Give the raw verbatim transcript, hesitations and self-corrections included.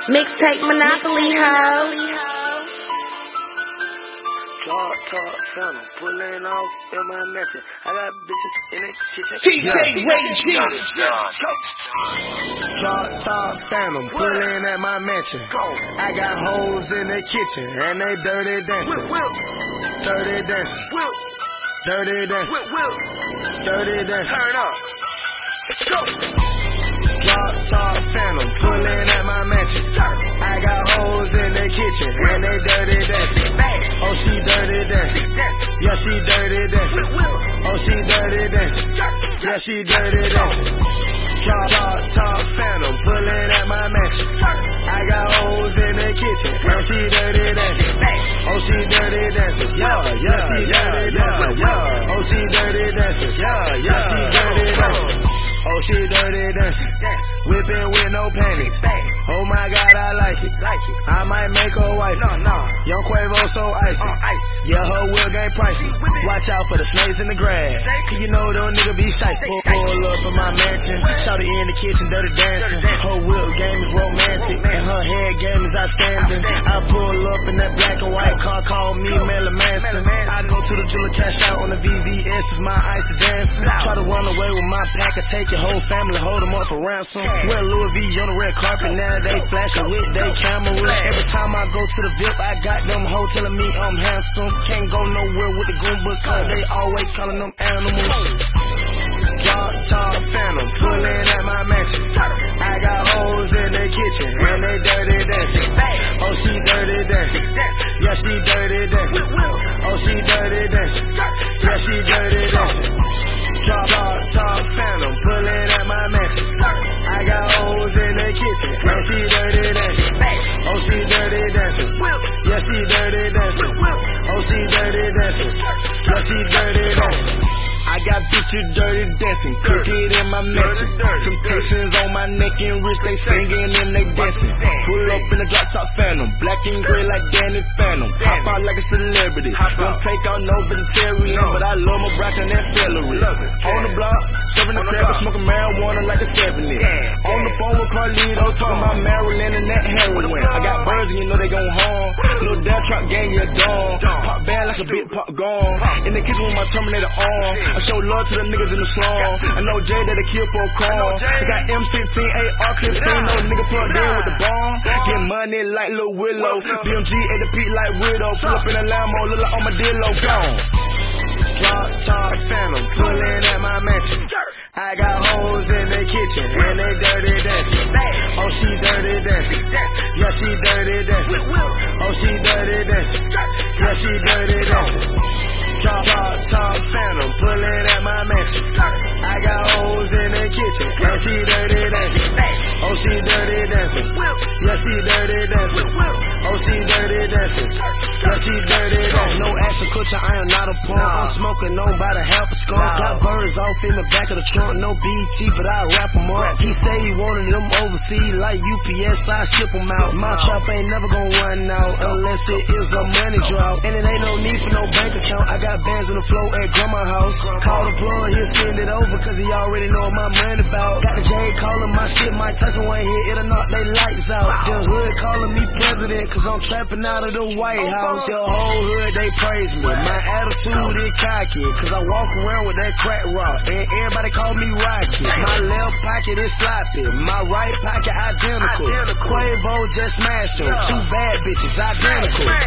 Mixtape Monopoly, ho. Talk, talk, phantom, pulling off in my message. I got bitches in the kitchen. D J Ray G. Talk, talk, phantom, pulling at my mansion. I got hoes in the kitchen and they dirty dancing. Dirty dancing. Dirty dancing. Dirty dancing. Turn up. Let's go. Talk, talk, phantom, pulling at my mansion. I got hoes in the kitchen and they dirty dancing. Oh, she dirty dancing. Yeah, she dirty dancing. Oh, she dirty dancing. Yeah, she dirty dancing. Talk, talk, talk, phantom, pulling at my mansion. I got hoes in the kitchen and she dirty dancing. Oh, she dirty dancing. Yeah, yeah, she dirty dancing. Yeah, oh, she dirty dancing. Yeah, yeah, she dirty dancing. Oh, she dirty dancing. Whipping with no panties. Oh my God, I like it. I might make her wife. Young Quavo so icy. Yeah, her wheel game pricey. Watch out for the snakes in the grass. You know them niggas be shiesty. Pull up in my mansion. Shawty in the kitchen, dirty dancing. Her wheel game is romantic and her head game is outstanding. I pull up in that black and white car, call me Marilyn Manson. I go to the jeweler, cash out on the V V S, is my ice dancing. Try to run away with my pack or take your whole family, hold them up for ransom. Wear Louis V on the red carpet, now they flashing with they cameras. Every time I go to the V I P, I got them hoes telling me I'm handsome. Can't go nowhere with the goon because they always calling them animals. Talk, talk, phantom, pulling at my mansion. I got hoes in the kitchen and they dirty dancing. Oh, she dirty dancing. Yeah, she dirty dancing. Oh, she dirty dancing. Yeah, she dirty dancing. Talk, talk, talk, phantom, pulling at my mansion. I got hoes in the kitchen and she dirty dancing. Oh, she dirty dancing. Yeah, she dirty dancing. Oh, she dirty dancing. Yeah, she dirty dancing. I got bitches dirty dancing, cook it in my mansion. Temptations on my neck and wrist, they singing and they dancing. Pull up in the drop top phantom, black and gray like Danny Phantom. Hop out like a celebrity, don't take out no vegetarian, but I love my bracken and celery. On the block, serving the crab, smoking marijuana like a seventy. On the phone with Carlito, talking about Maryland and that heroin. I got birds and you know they gon' harm. Little dad truck gang, you a dawn. Pop bad like a big pop gone. In the kitchen with my Terminator on. I show love to the niggas in the slum. I know Jay that they kill for a crime. I got M sixteen, A R fifteen, no nigga plugged in with the bomb. Get money like Lil Willow. B M G at the peak like Widow. Pull up in a Lambo, look like Armadillo, gone. Talk, talk, phantom, pulling at my mansion. I got hoes in the kitchen and they dirty dancing. Oh, she dirty dancing. Yeah, she dirty dancing. Oh, she dirty dancing. Yeah, she dirty dancing. Talk, talk, talk, phantom, pulling at my mansion. I got hoes in the kitchen and she dirty dancing. Oh, she dirty dancing. Yeah, she dirty dancing. Oh, she dirty dancing. Yeah, she dirty dancing. No action culture, I am not a punk. I'm smoking on by the half a skunk. Got birds off in the back of the trunk, no B E T, but I wrap them up. He say he wanted them overseas like U P S, I ship them out. My trap ain't never gonna run out unless it is a money drought. And it ain't no need for no bank account. I got bands in the flow at grandma's house. Call the plug, he'll send it over cause he already know my money about. Got the J calling my shit, Mike Tyson one hit, it'll knock they lights out. The hood calling me president cause I'm trapping out of the White House. The whole hood, they praise me. My attitude is cocky cause I walk around with that crack rock and everybody call me Rocky. My left pocket is sloppy, my right pocket identical. Quavo just smashed them, two bad bitches identical.